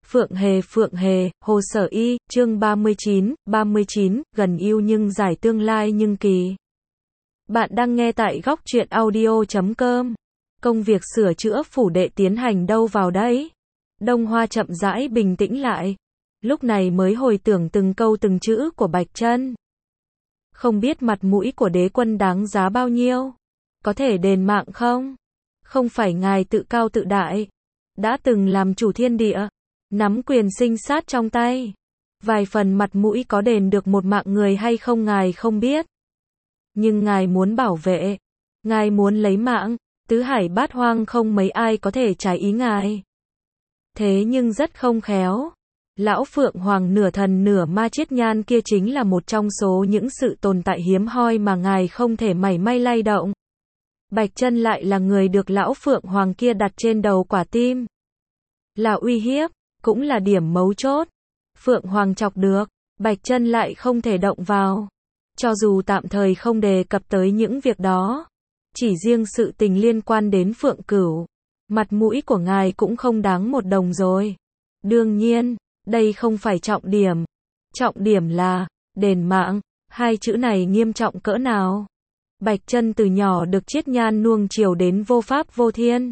Phượng Hề, Hồ Sở Y, chương 39, gần yêu nhưng dài tương lai nhưng kỳ. Bạn đang nghe tại góc truyện audio.com. Công việc sửa chữa phủ đệ tiến hành đâu vào đấy? Đông Hoa chậm rãi bình tĩnh lại. Lúc này mới hồi tưởng từng câu từng chữ của Bạch Chân. Không biết mặt mũi của đế quân đáng giá bao nhiêu? Có thể đền mạng không? Không phải ngài tự cao tự đại. Đã từng làm chủ thiên địa. Nắm quyền sinh sát trong tay. Vài phần mặt mũi có đền được một mạng người hay không ngài không biết. Nhưng ngài muốn bảo vệ. Ngài muốn lấy mạng. Tứ hải bát hoang không mấy ai có thể trái ý ngài. Thế nhưng rất không khéo. Lão Phượng Hoàng nửa thần nửa ma Chiết Nhan kia chính là một trong số những sự tồn tại hiếm hoi mà ngài không thể mảy may lay động. Bạch Chân lại là người được Lão Phượng Hoàng kia đặt trên đầu quả tim. Là uy hiếp, cũng là điểm mấu chốt. Phượng Hoàng chọc được, Bạch Chân lại không thể động vào. Cho dù tạm thời không đề cập tới những việc đó. Chỉ riêng sự tình liên quan đến Phượng Cửu. Mặt mũi của ngài cũng không đáng một đồng rồi. Đương nhiên, đây không phải trọng điểm. Trọng điểm là, đền mạng. Hai chữ này nghiêm trọng cỡ nào? Bạch Chân từ nhỏ được Chiết Nhan nuông chiều đến vô pháp vô thiên.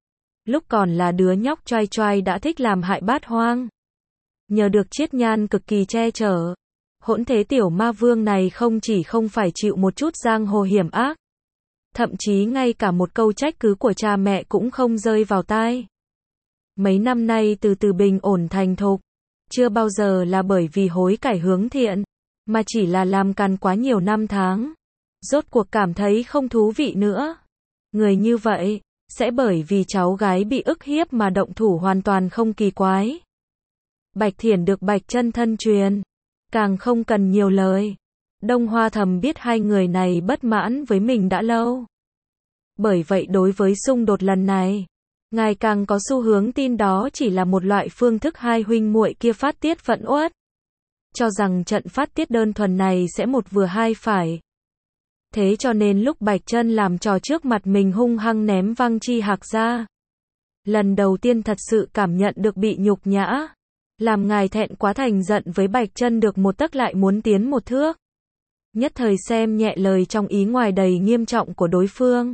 Lúc còn là đứa nhóc choai choai đã thích làm hại bát hoang. Nhờ được Chiết Nhan cực kỳ che chở. Hỗn thế tiểu ma vương này không chỉ không phải chịu một chút giang hồ hiểm ác. Thậm chí ngay cả một câu trách cứ của cha mẹ cũng không rơi vào tai. Mấy năm nay từ từ bình ổn thành thục. Chưa bao giờ là bởi vì hối cải hướng thiện. Mà chỉ là làm càn quá nhiều năm tháng. Rốt cuộc cảm thấy không thú vị nữa. Người như vậy, sẽ bởi vì cháu gái bị ức hiếp mà động thủ hoàn toàn không kỳ quái. Bạch Thiển được Bạch Chân thân truyền. Càng không cần nhiều lời. Đông Hoa thầm biết hai người này bất mãn với mình đã lâu. Bởi vậy đối với xung đột lần này, ngài càng có xu hướng tin đó chỉ là một loại phương thức hai huynh muội kia phát tiết phẫn uất. Cho rằng trận phát tiết đơn thuần này sẽ một vừa hai phải. Thế cho nên lúc Bạch Chân làm trò trước mặt mình hung hăng ném Văng Chi Hạc ra. Lần đầu tiên thật sự cảm nhận được bị nhục nhã. Làm ngài thẹn quá thành giận với Bạch Chân được một tấc lại muốn tiến một thước. Nhất thời xem nhẹ lời trong ý ngoài đầy nghiêm trọng của đối phương.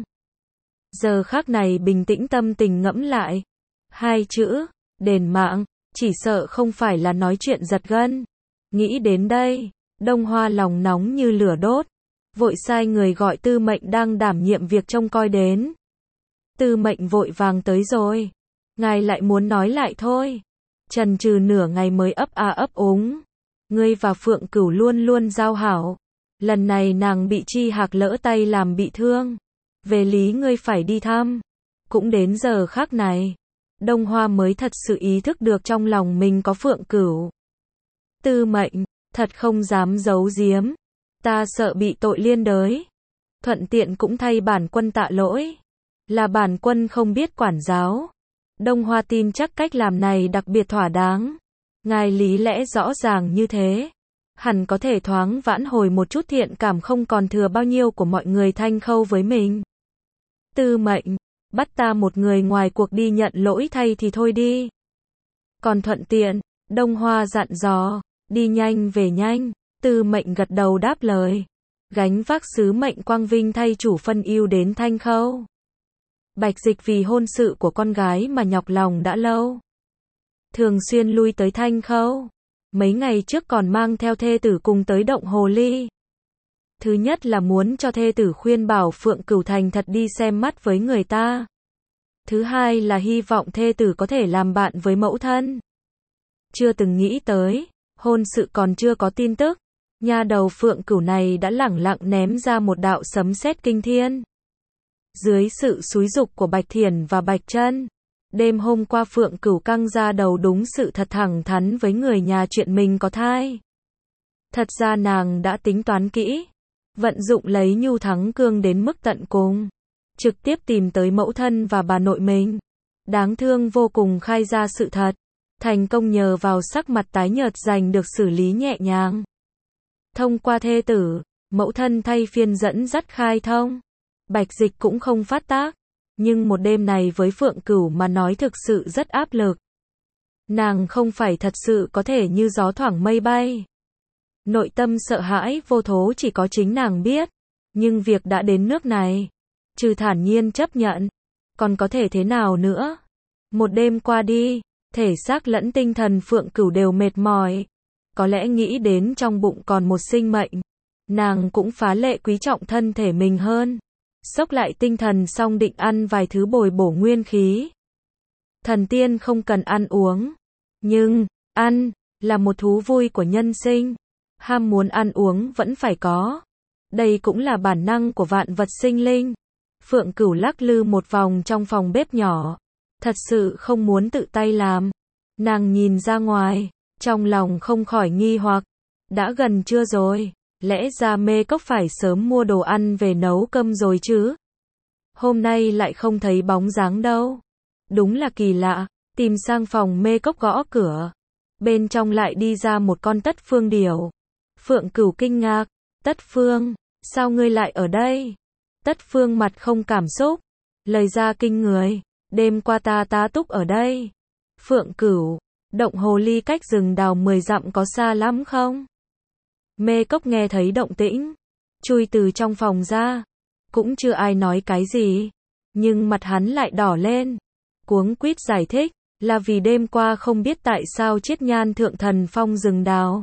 Giờ khắc này bình tĩnh tâm tình ngẫm lại. Hai chữ, đền mạng, chỉ sợ không phải là nói chuyện giật gân. Nghĩ đến đây, Đông Hoa lòng nóng như lửa đốt. Vội sai người gọi Tư Mệnh đang đảm nhiệm việc trông coi đến. Tư Mệnh vội vàng tới rồi. Ngài lại muốn nói lại thôi. Chần chừ nửa ngày mới ấp a ấp úng. Ngươi và Phượng Cửu luôn luôn giao hảo. Lần này nàng bị Chi Hạc lỡ tay làm bị thương. Về lý ngươi phải đi thăm. Cũng đến giờ khắc này. Đông Hoa mới thật sự ý thức được trong lòng mình có Phượng Cửu. Tư Mệnh, thật không dám giấu giếm. Ta sợ bị tội liên đới. Thuận tiện cũng thay bản quân tạ lỗi. Là bản quân không biết quản giáo. Đông Hoa tin chắc cách làm này đặc biệt thỏa đáng. Ngài lý lẽ rõ ràng như thế. Hẳn có thể thoáng vãn hồi một chút thiện cảm không còn thừa bao nhiêu của mọi người Thanh Khâu với mình. Tư Mệnh, bắt ta một người ngoài cuộc đi nhận lỗi thay thì thôi đi. Còn thuận tiện, Đông Hoa dặn dò, đi nhanh về nhanh. Tư Mệnh gật đầu đáp lời. Gánh vác sứ mệnh quang vinh thay chủ phân ưu đến Thanh Khâu. Bạch Dịch vì hôn sự của con gái mà nhọc lòng đã lâu. Thường xuyên lui tới Thanh Khâu. Mấy ngày trước còn mang theo thê tử cùng tới động Hồ Ly. Thứ nhất là muốn cho thê tử khuyên bảo Phượng Cửu thành thật đi xem mắt với người ta. Thứ hai là hy vọng thê tử có thể làm bạn với mẫu thân. Chưa từng nghĩ tới, hôn sự còn chưa có tin tức. Nha đầu Phượng Cửu này đã lẳng lặng ném ra một đạo sấm sét kinh thiên. Dưới sự xúi giục của Bạch Thiển và Bạch Chân, đêm hôm qua Phượng Cửu căng ra đầu đúng sự thật thẳng thắn với người nhà chuyện mình có thai. Thật ra nàng đã tính toán kỹ, vận dụng lấy nhu thắng cương đến mức tận cùng, trực tiếp tìm tới mẫu thân và bà nội mình. Đáng thương vô cùng khai ra sự thật, thành công nhờ vào sắc mặt tái nhợt giành được xử lý nhẹ nhàng. Thông qua thê tử, mẫu thân thay phiên dẫn dắt khai thông. Bạch Dịch cũng không phát tác. Nhưng một đêm này với Phượng Cửu mà nói thực sự rất áp lực. Nàng không phải thật sự có thể như gió thoảng mây bay. Nội tâm sợ hãi vô thố chỉ có chính nàng biết. Nhưng việc đã đến nước này, trừ thản nhiên chấp nhận, còn có thể thế nào nữa? Một đêm qua đi, thể xác lẫn tinh thần Phượng Cửu đều mệt mỏi. Có lẽ nghĩ đến trong bụng còn một sinh mệnh, nàng cũng phá lệ quý trọng thân thể mình hơn. Xốc lại tinh thần xong định ăn vài thứ bồi bổ nguyên khí. Thần tiên không cần ăn uống, nhưng ăn là một thú vui của nhân sinh. Ham muốn ăn uống vẫn phải có. Đây cũng là bản năng của vạn vật sinh linh. Phượng Cửu lắc lư một vòng trong phòng bếp nhỏ. Thật sự không muốn tự tay làm. Nàng nhìn ra ngoài, trong lòng không khỏi nghi hoặc. Đã gần trưa rồi, lẽ ra Mê Cốc phải sớm mua đồ ăn về nấu cơm rồi chứ. Hôm nay lại không thấy bóng dáng đâu. Đúng là kỳ lạ, tìm sang phòng Mê Cốc gõ cửa. Bên trong lại đi ra một con Tất Phương điểu. Phượng Cửu kinh ngạc, Tất Phương, sao ngươi lại ở đây? Tất Phương mặt không cảm xúc, lời ra kinh người, đêm qua ta tá túc ở đây. Phượng Cửu, động hồ ly cách rừng đào 10 dặm có xa lắm không? Mê Cốc nghe thấy động tĩnh, chui từ trong phòng ra, cũng chưa ai nói cái gì, nhưng mặt hắn lại đỏ lên, cuống quýt giải thích, là vì đêm qua không biết tại sao Chiết Nhan thượng thần phong rừng đào.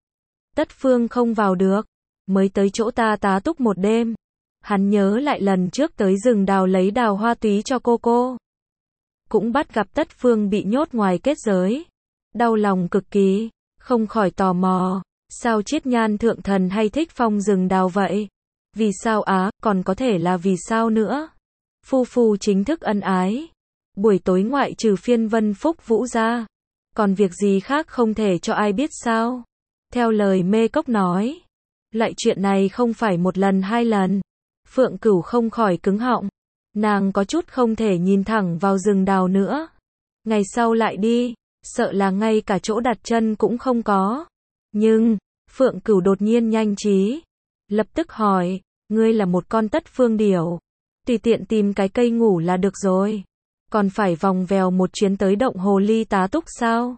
Tất Phương không vào được, mới tới chỗ ta tá túc một đêm. Hắn nhớ lại lần trước tới rừng đào lấy đào hoa túy cho cô. Cũng bắt gặp Tất Phương bị nhốt ngoài kết giới. Đau lòng cực kỳ, không khỏi tò mò, sao Chiết Nhan thượng thần hay thích phong rừng đào vậy? Vì sao á, còn có thể là vì sao nữa? Phu phu chính thức ân ái. Buổi tối ngoại trừ phiên Vân Phúc Vũ ra, còn việc gì khác không thể cho ai biết sao? Theo lời Mê Cốc nói, loại chuyện này không phải một lần hai lần. Phượng Cửu không khỏi cứng họng. Nàng có chút không thể nhìn thẳng vào rừng đào nữa. Ngày sau lại đi, sợ là ngay cả chỗ đặt chân cũng không có. Nhưng, Phượng Cửu đột nhiên nhanh trí. Lập tức hỏi, ngươi là một con Tất Phương điểu. Tùy tiện tìm cái cây ngủ là được rồi. Còn phải vòng vèo một chuyến tới động hồ ly tá túc sao?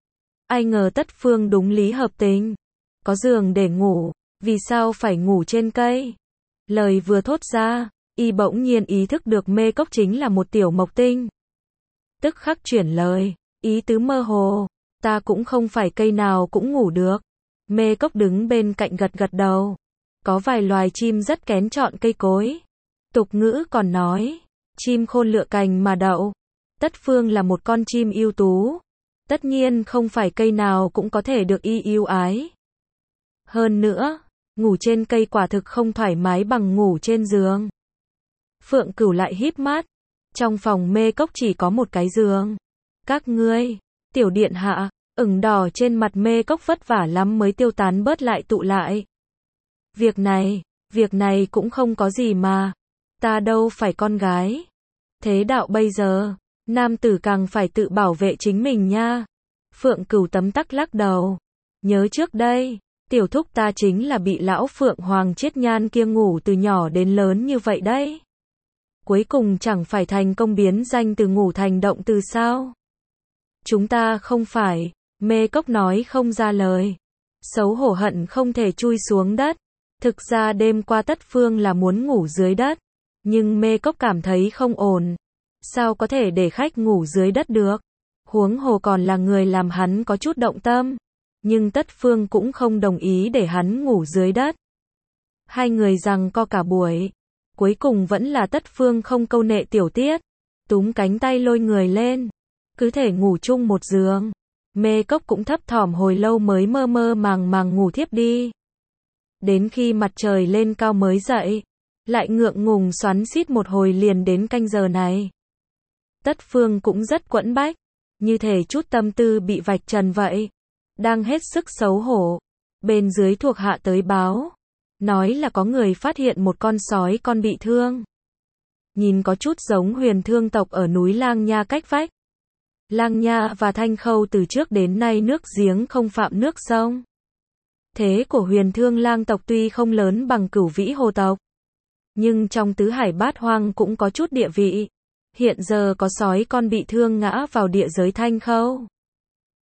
Ai ngờ Tất Phương đúng lý hợp tình. Có giường để ngủ, vì sao phải ngủ trên cây? Lời vừa thốt ra, y bỗng nhiên ý thức được Mê Cốc chính là một tiểu mộc tinh. Tức khắc chuyển lời, ý tứ mơ hồ, ta cũng không phải cây nào cũng ngủ được. Mê Cốc đứng bên cạnh gật gật đầu. Có vài loài chim rất kén chọn cây cối. Tục ngữ còn nói, chim khôn lựa cành mà đậu. Tất Phương là một con chim ưu tú. Tất nhiên không phải cây nào cũng có thể được y yêu ái. Hơn nữa, ngủ trên cây quả thực không thoải mái bằng ngủ trên giường. Phượng Cửu lại híp mắt. Trong phòng Mê Cốc chỉ có một cái giường. Các ngươi, tiểu điện hạ, ửng đỏ trên mặt Mê Cốc vất vả lắm mới tiêu tán bớt lại tụ lại. Việc này cũng không có gì mà. Ta đâu phải con gái. Thế đạo bây giờ, nam tử càng phải tự bảo vệ chính mình nha. Phượng Cửu tấm tắc lắc đầu. Nhớ trước đây, tiểu thúc ta chính là bị lão Phượng Hoàng Chiết Nhan kia ngủ từ nhỏ đến lớn như vậy đấy. Cuối cùng chẳng phải thành công biến danh từ ngủ thành động từ sao? Chúng ta không phải. Mê Cốc nói không ra lời. Xấu hổ hận không thể chui xuống đất. Thực ra đêm qua Tất Phương là muốn ngủ dưới đất. Nhưng Mê Cốc cảm thấy không ổn. Sao có thể để khách ngủ dưới đất được? Huống hồ còn là người làm hắn có chút động tâm. Nhưng Tất Phương cũng không đồng ý để hắn ngủ dưới đất. Hai người giằng co cả buổi. Cuối cùng vẫn là Tất Phương không câu nệ tiểu tiết. Túm cánh tay lôi người lên. Cứ thể ngủ chung một giường. Mê Cốc cũng thấp thỏm hồi lâu mới mơ mơ màng màng ngủ thiếp đi. Đến khi mặt trời lên cao mới dậy. Lại ngượng ngùng xoắn xít một hồi liền đến canh giờ này. Tất Phương cũng rất quẫn bách. Như thể chút tâm tư bị vạch trần vậy. Đang hết sức xấu hổ. Bên dưới thuộc hạ tới báo. Nói là có người phát hiện một con sói con bị thương. Nhìn có chút giống Huyền Thương tộc ở núi Lang Nha cách vách. Lang Nha và Thanh Khâu từ trước đến nay nước giếng không phạm nước sông. Thế của Huyền Thương Lang tộc tuy không lớn bằng Cửu Vĩ Hồ tộc, nhưng trong tứ hải bát hoang cũng có chút địa vị. Hiện giờ có sói con bị thương ngã vào địa giới Thanh Khâu.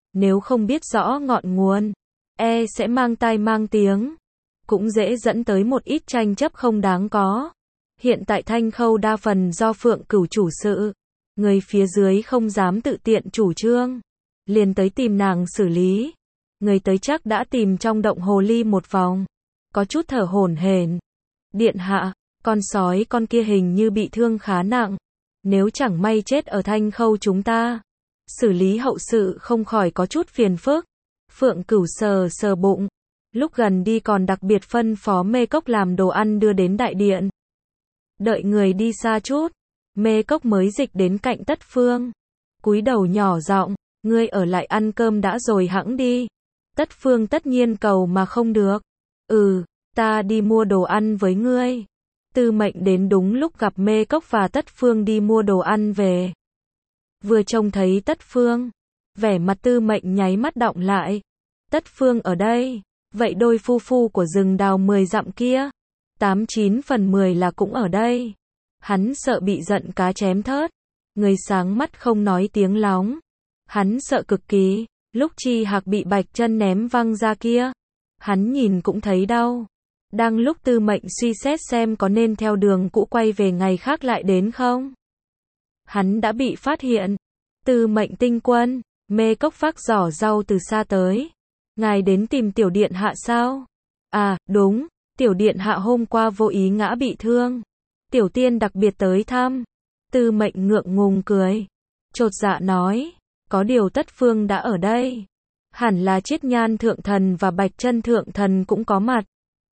Nếu không biết rõ ngọn nguồn, sẽ mang tai mang tiếng, cũng dễ dẫn tới một ít tranh chấp không đáng có. Hiện tại Thanh Khâu đa phần do Phượng Cửu chủ sự, người phía dưới không dám tự tiện chủ trương, liền tới tìm nàng xử lý. Người tới chắc đã tìm trong động hồ ly một vòng, có chút thở hổn hển. Điện hạ, con sói con kia hình như bị thương khá nặng, nếu chẳng may chết ở Thanh Khâu chúng ta, xử lý hậu sự không khỏi có chút phiền phức. Phượng Cửu sờ sờ bụng, lúc gần đi còn đặc biệt phân phó Mê Cốc làm đồ ăn đưa đến đại điện. Đợi người đi xa chút, Mê Cốc mới dịch đến cạnh Tất Phương, cúi đầu nhỏ giọng, ngươi ở lại ăn cơm đã rồi hẵng đi. Tất Phương tất nhiên cầu mà không được. Ta đi mua đồ ăn với ngươi. Tư Mệnh đến đúng lúc gặp Mê Cốc và Tất Phương đi mua đồ ăn về. Vừa trông thấy Tất Phương, vẻ mặt Tư Mệnh nháy mắt đọng lại. Tất Phương ở đây, vậy đôi phu phu của rừng đào 10 dặm kia, 89 phần 10 là cũng ở đây. Hắn sợ bị giận cá chém thớt, người sáng mắt không nói tiếng lóng. Hắn sợ cực kỳ, lúc Chi Hạc bị Bạch Chân ném văng ra kia, hắn nhìn cũng thấy đau. Đang lúc Tư Mệnh suy xét xem có nên theo đường cũ quay về ngày khác lại đến không, hắn đã bị phát hiện. Tư Mệnh tinh quân, Mê Cốc vác giỏ rau từ xa tới. Ngài đến tìm tiểu điện hạ sao? À, đúng, tiểu điện hạ hôm qua vô ý ngã bị thương. Tiểu tiên đặc biệt tới thăm. Tư Mệnh ngượng ngùng cười, chột dạ nói, có điều Tất Phương đã ở đây. Hẳn là Chiết Nhan thượng thần và Bạch Chân thượng thần cũng có mặt.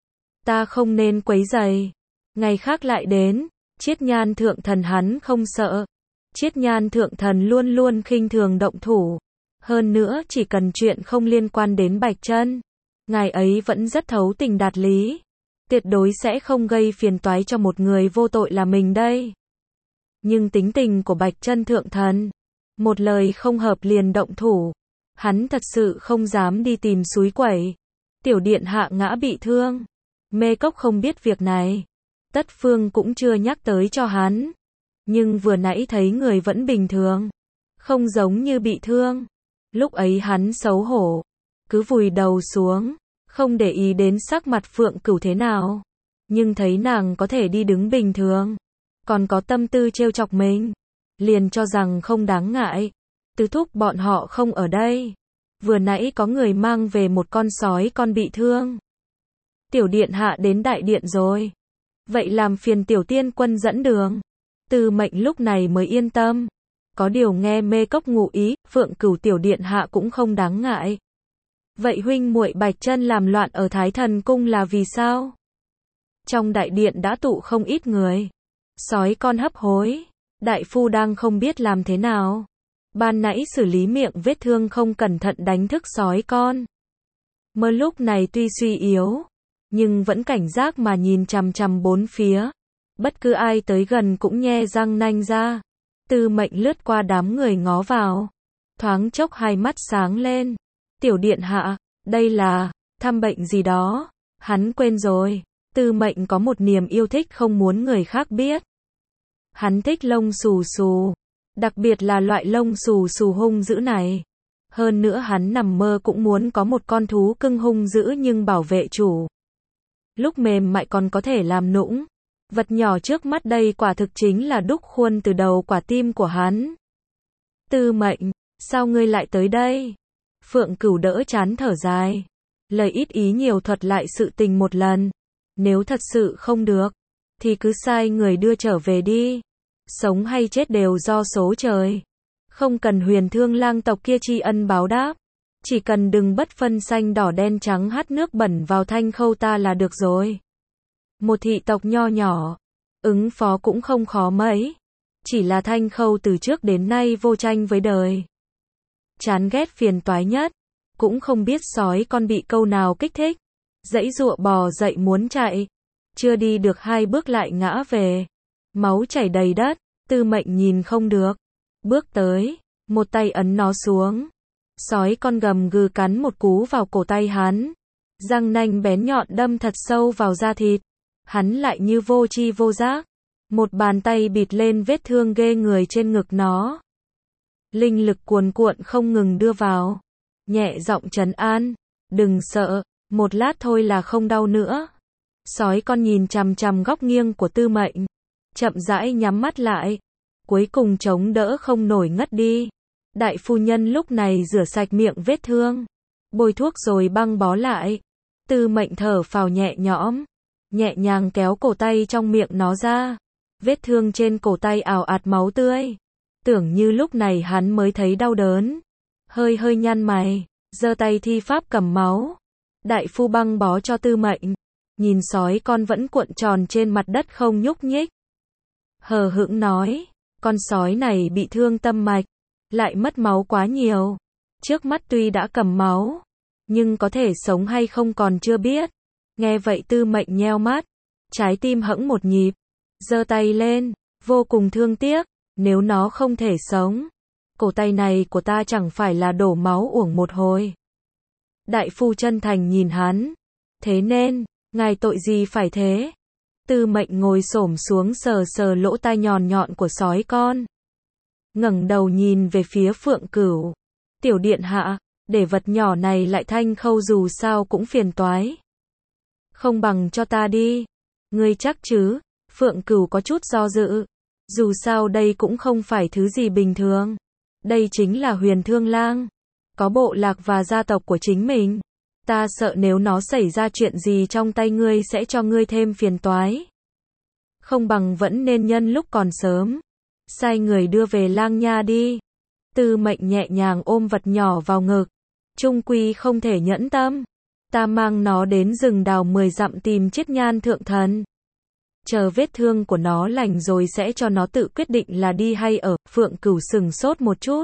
Ta không nên quấy rầy. Ngày khác lại đến. Chiết Nhan thượng thần hắn không sợ. Chiết Nhan thượng thần luôn luôn khinh thường động thủ. Hơn nữa chỉ cần chuyện không liên quan đến Bạch Chân, ngài ấy vẫn rất thấu tình đạt lý. Tuyệt đối sẽ không gây phiền toái cho một người vô tội là mình đây. Nhưng tính tình của Bạch Chân thượng thần, một lời không hợp liền động thủ. Hắn thật sự không dám đi tìm xúi quẩy. Tiểu điện hạ ngã bị thương. Mê Cốc không biết việc này. Tất Phương cũng chưa nhắc tới cho hắn. Nhưng vừa nãy thấy người vẫn bình thường, không giống như bị thương. Lúc ấy hắn xấu hổ, cứ vùi đầu xuống, không để ý đến sắc mặt Phượng Cửu thế nào. Nhưng thấy nàng có thể đi đứng bình thường, còn có tâm tư trêu chọc mình, liền cho rằng không đáng ngại. Tứ thúc bọn họ không ở đây. Vừa nãy có người mang về một con sói con bị thương. Tiểu điện hạ đến đại điện rồi. Vậy làm phiền tiểu tiên quân dẫn đường. Tư Mệnh lúc này mới yên tâm. Có điều nghe Mê Cốc ngụ ý, Phượng Cửu tiểu điện hạ cũng không đáng ngại. Vậy huynh muội Bạch Chân làm loạn ở Thái Thần cung là vì sao? Trong đại điện đã tụ không ít người. Sói con hấp hối. Đại phu đang không biết làm thế nào. Ban nãy xử lý miệng vết thương không cẩn thận đánh thức sói con. Mơ lúc này tuy suy yếu, nhưng vẫn cảnh giác mà nhìn chằm chằm bốn phía. Bất cứ ai tới gần cũng nhe răng nanh ra. Tư Mệnh lướt qua đám người ngó vào. Thoáng chốc hai mắt sáng lên. Tiểu điện hạ, đây là thăm bệnh gì đó. Hắn quên rồi. Tư Mệnh có một niềm yêu thích không muốn người khác biết. Hắn thích lông xù xù. Đặc biệt là loại lông xù xù hung dữ này. Hơn nữa hắn nằm mơ cũng muốn có một con thú cưng hung dữ nhưng bảo vệ chủ. Lúc mềm mại còn có thể làm nũng. Vật nhỏ trước mắt đây quả thực chính là đúc khuôn từ đầu quả tim của hắn. Tư Mệnh, sao ngươi lại tới đây? Phượng Cửu đỡ chán thở dài. Lời ít ý nhiều thuật lại sự tình một lần. Nếu thật sự không được, thì cứ sai người đưa trở về đi. Sống hay chết đều do số trời. Không cần Huyền Thương Lang tộc kia tri ân báo đáp. Chỉ cần đừng bất phân xanh đỏ đen trắng hắt nước bẩn vào Thanh Khâu ta là được rồi. Một thị tộc nho nhỏ, ứng phó cũng không khó mấy. Chỉ là Thanh Khâu từ trước đến nay vô tranh với đời. Chán ghét phiền toái nhất. Cũng không biết sói con bị câu nào kích thích. Giãy giụa bò dậy muốn chạy. Chưa đi được 2 bước lại ngã về. Máu chảy đầy đất. Tư Mệnh nhìn không được. Bước tới, một tay ấn nó xuống. Sói con gầm gừ cắn một cú vào cổ tay hắn. Răng nanh bén nhọn đâm thật sâu vào da thịt. Hắn lại như vô tri vô giác. Một bàn tay bịt lên vết thương ghê người trên ngực nó. Linh lực cuồn cuộn không ngừng đưa vào. nhẹ giọng trấn an. Đừng sợ, một lát thôi là không đau nữa. Sói con nhìn chằm chằm góc nghiêng của Tư Mệnh, chậm rãi nhắm mắt lại, cuối cùng chống đỡ không nổi ngất đi. Đại phu nhân lúc này rửa sạch miệng vết thương, bôi thuốc rồi băng bó lại. Tư Mệnh thở phào nhẹ nhõm, nhẹ nhàng kéo cổ tay trong miệng nó ra. Vết thương trên cổ tay ào ạt máu tươi. Tưởng như lúc này hắn mới thấy đau đớn. Hơi hơi nhăn mày, giơ tay thi pháp cầm máu. Đại phu băng bó cho Tư Mệnh, nhìn sói con vẫn cuộn tròn trên mặt đất không nhúc nhích. Hờ hững nói, con sói này bị thương tâm mạch, lại mất máu quá nhiều. Trước mắt tuy đã cầm máu, nhưng có thể sống hay không còn chưa biết. Nghe vậy Tư Mệnh nheo mắt, trái tim hẫng một nhịp, giơ tay lên, vô cùng thương tiếc, nếu nó không thể sống, cổ tay này của ta chẳng phải là đổ máu uổng một hồi. Đại phu chân thành nhìn hắn, thế nên, ngài tội gì phải thế? Tư Mệnh ngồi xổm xuống sờ sờ lỗ tai nhọn nhọn của sói con. Ngẩng đầu nhìn về phía Phượng Cửu. Tiểu điện hạ, để vật nhỏ này lại thanh khâu dù sao cũng phiền toái. Không bằng cho ta đi. Ngươi chắc chứ? Phượng Cửu có chút do dự. Dù sao đây cũng không phải thứ gì bình thường. Đây chính là Huyền Thương Lang. Có bộ lạc và gia tộc của chính mình. Ta sợ nếu nó xảy ra chuyện gì trong tay ngươi sẽ cho ngươi thêm phiền toái. Không bằng vẫn nên nhân lúc còn sớm. Sai người đưa về Lang Nha đi. Tư Mệnh nhẹ nhàng ôm vật nhỏ vào ngực. Trung quy không thể nhẫn tâm. Ta mang nó đến rừng đào 10 dặm tìm Chiết Nhan thượng thần. Chờ vết thương của nó lành rồi sẽ cho nó tự quyết định là đi hay ở. Phượng Cửu sừng sốt một chút.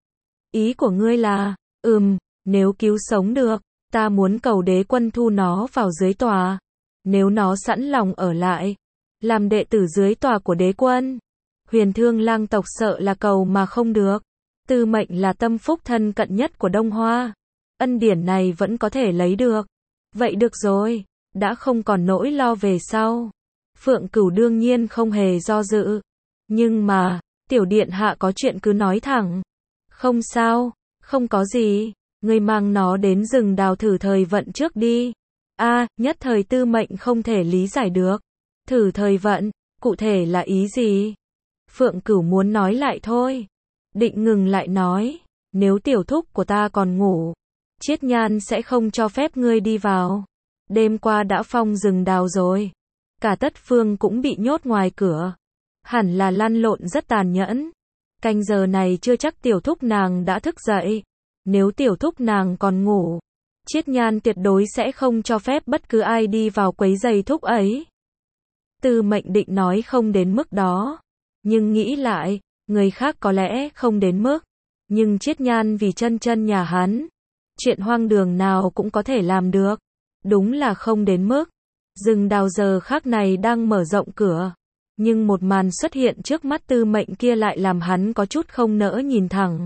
Ý của ngươi là, nếu cứu sống được, ta muốn cầu đế quân thu nó vào dưới tòa. Nếu nó sẵn lòng ở lại, làm đệ tử dưới tòa của đế quân, Huyền Thương Lang tộc sợ là cầu mà không được. Tư Mệnh là tâm phúc thân cận nhất của Đông Hoa. Ân điển này vẫn có thể lấy được. Vậy được rồi, đã không còn nỗi lo về sau. Phượng Cửu đương nhiên không hề do dự. Nhưng mà, tiểu điện hạ có chuyện cứ nói thẳng. Không sao, không có gì. Ngươi mang nó đến rừng đào thử thời vận trước đi. Nhất thời Tư Mệnh không thể lý giải được. Thử thời vận, cụ thể là ý gì? Phượng Cửu muốn nói lại thôi. Định ngừng lại nói, nếu tiểu thúc của ta còn ngủ, Chiết Nhan sẽ không cho phép ngươi đi vào. Đêm qua đã phong rừng đào rồi. Cả Tất Phương cũng bị nhốt ngoài cửa. Hẳn là lăn lộn rất tàn nhẫn. Canh giờ này chưa chắc tiểu thúc nàng đã thức dậy. Nếu tiểu thúc nàng còn ngủ, Chiết Nhan tuyệt đối sẽ không cho phép bất cứ ai đi vào quấy rầy thúc ấy. Tư Mệnh định nói không đến mức đó. Nhưng nghĩ lại, người khác có lẽ không đến mức. Nhưng Chiết Nhan vì chân chân nhà hắn. Chuyện hoang đường nào cũng có thể làm được. Đúng là không đến mức. Rừng đào giờ khác này đang mở rộng cửa. Nhưng một màn xuất hiện trước mắt Tư Mệnh kia lại làm hắn có chút không nỡ nhìn thẳng.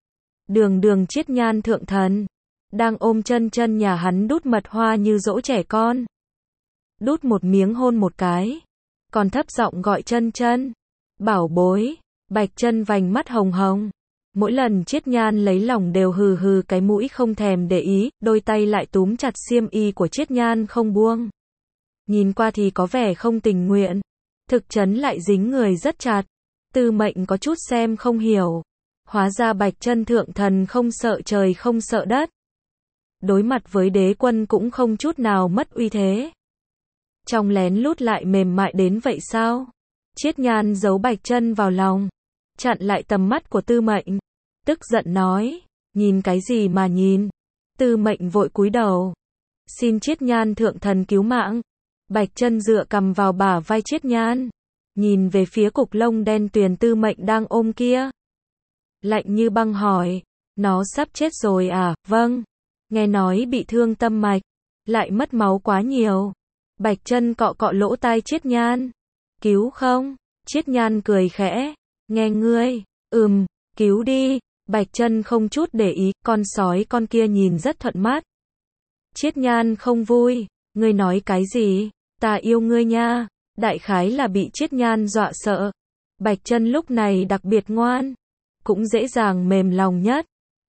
Đường Chiết Nhan thượng thần đang ôm chân chân nhà hắn đút mật hoa như dỗ trẻ con. Đút một miếng hôn một cái. Còn thấp giọng gọi chân chân. Bảo bối. Bạch Chân vành mắt hồng hồng. Mỗi lần Chiết Nhan lấy lòng đều hừ hừ cái mũi không thèm để ý, đôi tay lại túm chặt xiêm y của Chiết Nhan không buông. Nhìn qua thì có vẻ không tình nguyện, thực chấn lại dính người rất chặt. Tư Mệnh có chút xem không hiểu. Hóa ra Bạch Chân thượng thần không sợ trời không sợ đất. Đối mặt với đế quân cũng không chút nào mất uy thế. Trong lén lút lại mềm mại đến vậy sao? Chiết Nhan giấu Bạch Chân vào lòng, chặn lại tầm mắt của Tư Mệnh. Tức giận nói, nhìn cái gì mà nhìn? Tư Mệnh vội cúi đầu. Xin Chiết Nhan thượng thần cứu mạng. Bạch Chân dựa cằm vào bả vai Chiết Nhan. Nhìn về phía cục lông đen tuyền Tư Mệnh đang ôm kia. Lạnh như băng hỏi, nó sắp chết rồi à? Vâng. Nghe nói bị thương tâm mạch, lại mất máu quá nhiều. Bạch Chân cọ cọ lỗ tai Chiết Nhan. Cứu không? Chiết Nhan cười khẽ. Nghe ngươi. Cứu đi. Bạch Chân không chút để ý, con sói con kia nhìn rất thuận mắt. Chiết Nhan không vui. Ngươi nói cái gì? Ta yêu ngươi nha. Đại khái là bị Chiết Nhan dọa sợ. Bạch Chân lúc này đặc biệt ngoan, cũng dễ dàng mềm lòng nhất.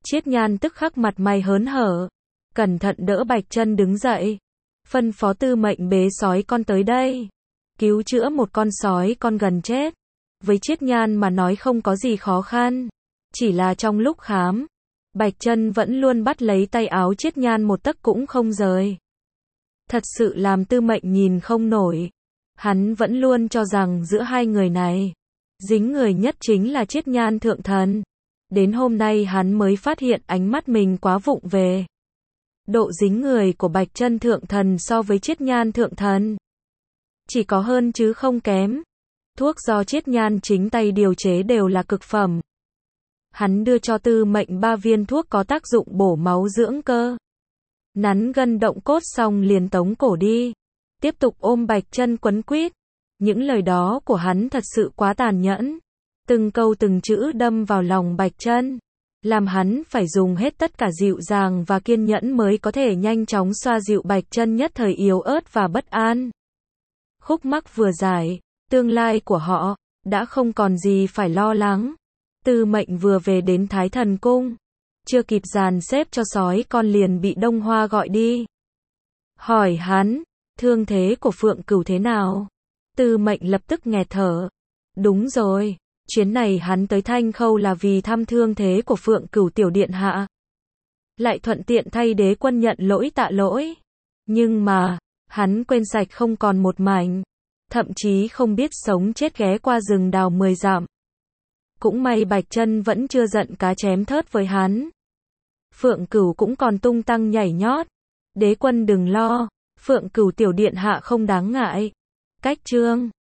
Chiết Nhan tức khắc mặt mày hớn hở, cẩn thận đỡ Bạch Chân đứng dậy, phân phó Tư Mệnh bế sói con tới đây, cứu chữa một con sói con gần chết. Với Chiết Nhan mà nói không có gì khó khăn, chỉ là trong lúc khám, Bạch Chân vẫn luôn bắt lấy tay áo Chiết Nhan một tấc cũng không rời. Thật sự làm Tư Mệnh nhìn không nổi. Hắn vẫn luôn cho rằng giữa hai người này, dính người nhất chính là Chiết Nhan thượng thần. Đến hôm nay hắn mới phát hiện ánh mắt mình quá vụng về. Độ dính người của Bạch Chân thượng thần so với Chiết Nhan thượng thần chỉ có hơn chứ không kém. Thuốc do Chiết Nhan chính tay điều chế đều là cực phẩm. Hắn đưa cho Tư Mệnh 3 viên thuốc có tác dụng bổ máu dưỡng cơ, nắn gân động cốt xong liền tống cổ đi. Tiếp tục ôm Bạch Chân quấn quýt. Những lời đó của hắn thật sự quá tàn nhẫn. Từng câu từng chữ đâm vào lòng Bạch Chân, làm hắn phải dùng hết tất cả dịu dàng và kiên nhẫn mới có thể nhanh chóng xoa dịu Bạch Chân nhất thời yếu ớt và bất an. Khúc mắc vừa giải, tương lai của họ đã không còn gì phải lo lắng. Tư Mệnh vừa về đến Thái Thần Cung, chưa kịp dàn xếp cho sói con liền bị Đông Hoa gọi đi. Hỏi hắn, thương thế của Phượng Cửu thế nào? Tư Mệnh lập tức nghẹt thở. Đúng rồi, chuyến này hắn tới Thanh Khâu là vì thăm thương thế của Phượng Cửu tiểu điện hạ, lại thuận tiện thay đế quân nhận lỗi tạ lỗi. Nhưng mà, hắn quên sạch không còn một mảnh, thậm chí không biết sống chết ghé qua rừng đào 10 dặm. Cũng may Bạch Chân vẫn chưa giận cá chém thớt với hắn. Phượng Cửu cũng còn tung tăng nhảy nhót. Đế quân đừng lo, Phượng Cửu tiểu điện hạ không đáng ngại. Cách chương